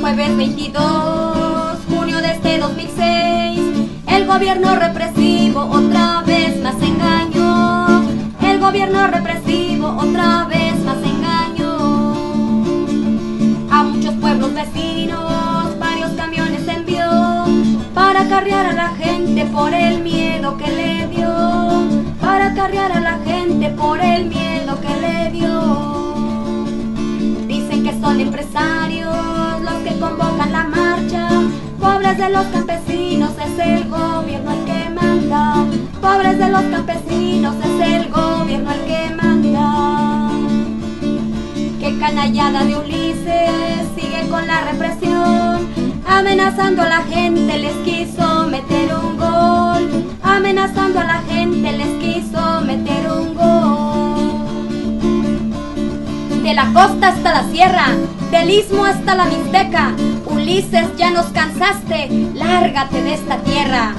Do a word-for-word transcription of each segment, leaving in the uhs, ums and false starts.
jueves veintidós de junio de este dos mil seis, el gobierno represivo otra vez más engañó. El gobierno represivo otra vez más engañó. A muchos pueblos vecinos varios camiones envió para acarrear a la gente por el miedo que le dio. Para acarrear a la gente por el miedo que le dio. Dicen que son empresarios los que convocan la marcha. Pobres de los campesinos, es el gobierno el que manda. Pobres de los campesinos, es el gobierno el que manda. Qué canallada de Ulises sigue con la represión, amenazando a la gente, les quiso meter un gol. Amenazando a la gente, les quiso meter un gol. De la costa hasta la sierra, del istmo hasta la Mixteca, Ulises, ya nos cansaste, lárgate de esta tierra.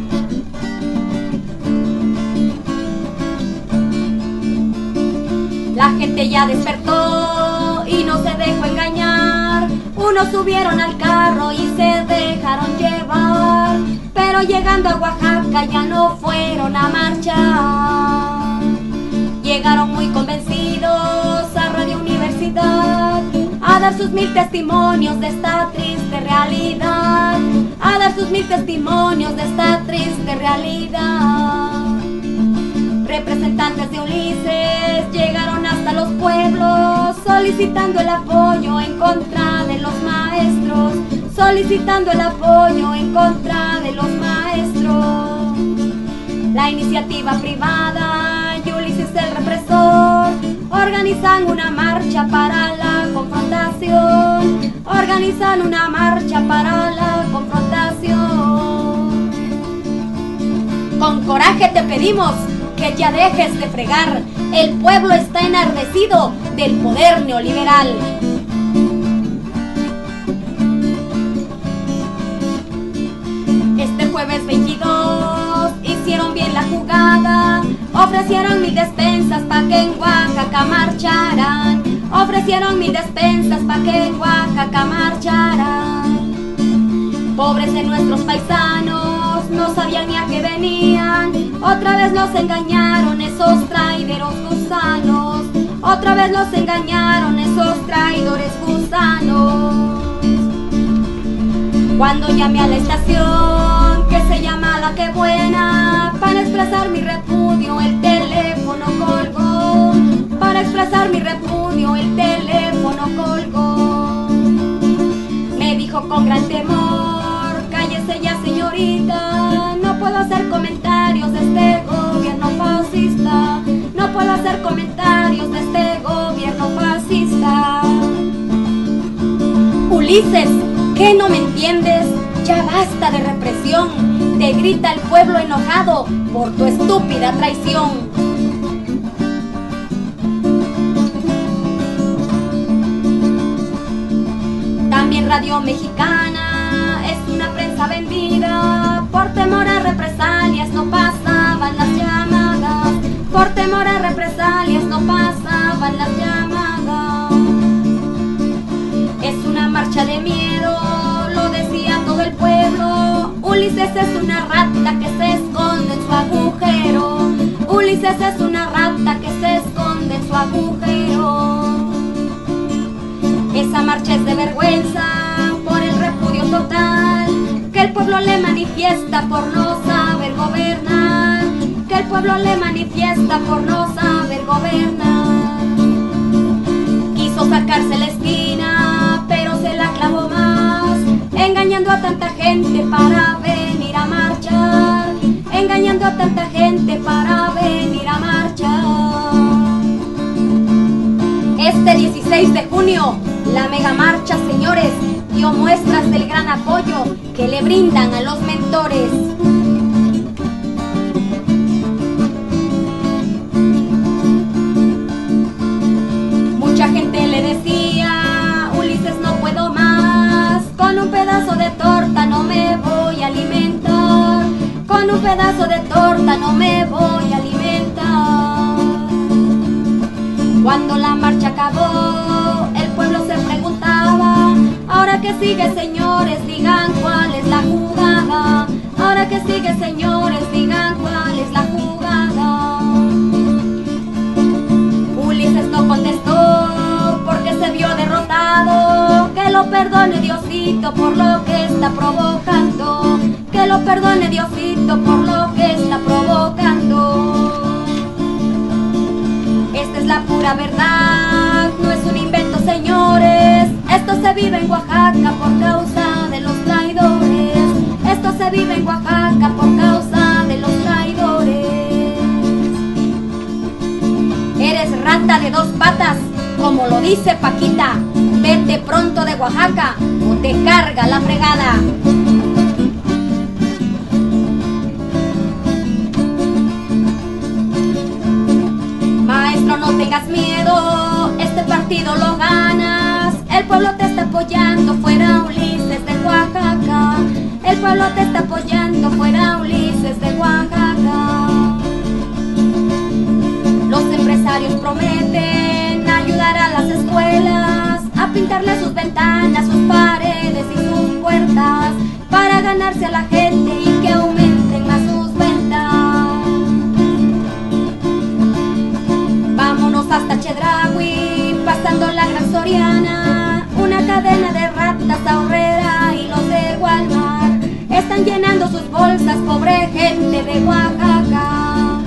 La gente ya despertó y no se dejó engañar. Unos subieron al carro y se dejaron llevar, pero llegando a Oaxaca ya no fueron a marchar. Llegaron muy convencidos a Radio Universidad a dar sus mil testimonios de esta triste realidad. A dar sus mil testimonios de esta triste realidad. Representantes de Ulises llegaron hasta los pueblos solicitando el apoyo en contra de los maestros. Solicitando el apoyo en contra de los maestros. La iniciativa privada y Ulises el represor organizan una marcha para la confrontación. Organizan una marcha para la confrontación. Con coraje te pedimos que ya dejes de fregar. El pueblo está enardecido del poder neoliberal. Este jueves veintidós hicieron bien la jugada. Ofrecieron mil despensas pa' que en Oaxaca marcharan. Ofrecieron mil despensas pa' que en Oaxaca marcharan. Pobres de nuestros paisanos, no sabían ni a qué venían. Otra vez los engañaron esos traideros gusanos. Otra vez los engañaron esos traidores gusanos. Cuando llamé a la estación que se llama La Que Buena para expresar mi repudio, el teléfono colgó. Para expresar mi repudio, el teléfono colgó. Me dijo con gran temor: cállese ya, señorita, no puedo hacer comentarios de este gobierno fascista. No puedo hacer comentarios de este gobierno fascista. Ulises, ¿qué no me entiendes? Ya basta de represión, te grita el pueblo enojado por tu estúpida traición. También Radio Mexicana es una prensa vendida. Por temor a represalias no pasaban las llamadas. Por temor a represalias no pasaban las llamadas. Es una marcha de miedo, lo decía todo el pueblo. Ulises es una rata que se esconde en su agujero. Ulises es una rata que se esconde en su agujero. Esa marcha es de vergüenza por el repudio total que el pueblo le manifiesta por no saber gobernar. Que el pueblo le manifiesta por no saber gobernar. Quiso sacarse la esquina, pero se la clavó más, engañando a tanta gente para venir a marchar. Engañando a tanta gente para venir a marchar. Este dieciséis de junio, la megamarcha, señores, dio muestras del gran apoyo que le brindan a los mentores. Mucha gente le decía: Ulises, no puedo más, con un pedazo de torta no me voy a alimentar. Con un pedazo de torta no me voy a alimentar. Cuando la marcha acabó, el pueblo se preguntaba: Ahora que sigue, señores, digan cuál es la jugada. Ahora que sigue, señores, digan cuál es la jugada. Ulises no contestó porque se vio derrotado. Que lo perdone Diosito por lo que está provocando. Que lo perdone Diosito por lo que está provocando. Esta es la pura verdad, no es un invento, señores. Esto se vive en Oaxaca por causa de los traidores. Esto se vive en Oaxaca por causa de los traidores. Eres rata de dos patas, como lo dice Paquita. Vete pronto de Oaxaca o te carga la fregada. Maestro, no tengas miedo, este partido lo ganas. El pueblo te está apoyando, fuera Ulises de Oaxaca. El pueblo te está apoyando, fuera Ulises de Oaxaca. Los empresarios prometen ayudar a las escuelas, a pintarle sus ventanas, sus paredes y sus puertas, para ganarse a la gente y que aumenten más sus ventas. Vámonos hasta Chedraui, pasando la Gran Soriana, una cadena de ratas ahorrera y los de Walmart están llenando sus bolsas, pobre gente de Oaxaca.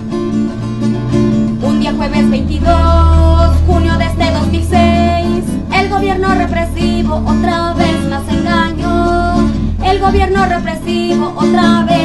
Un día jueves veintidós, junio de este dos mil seis, el gobierno represivo otra vez más engañó. El gobierno represivo otra vez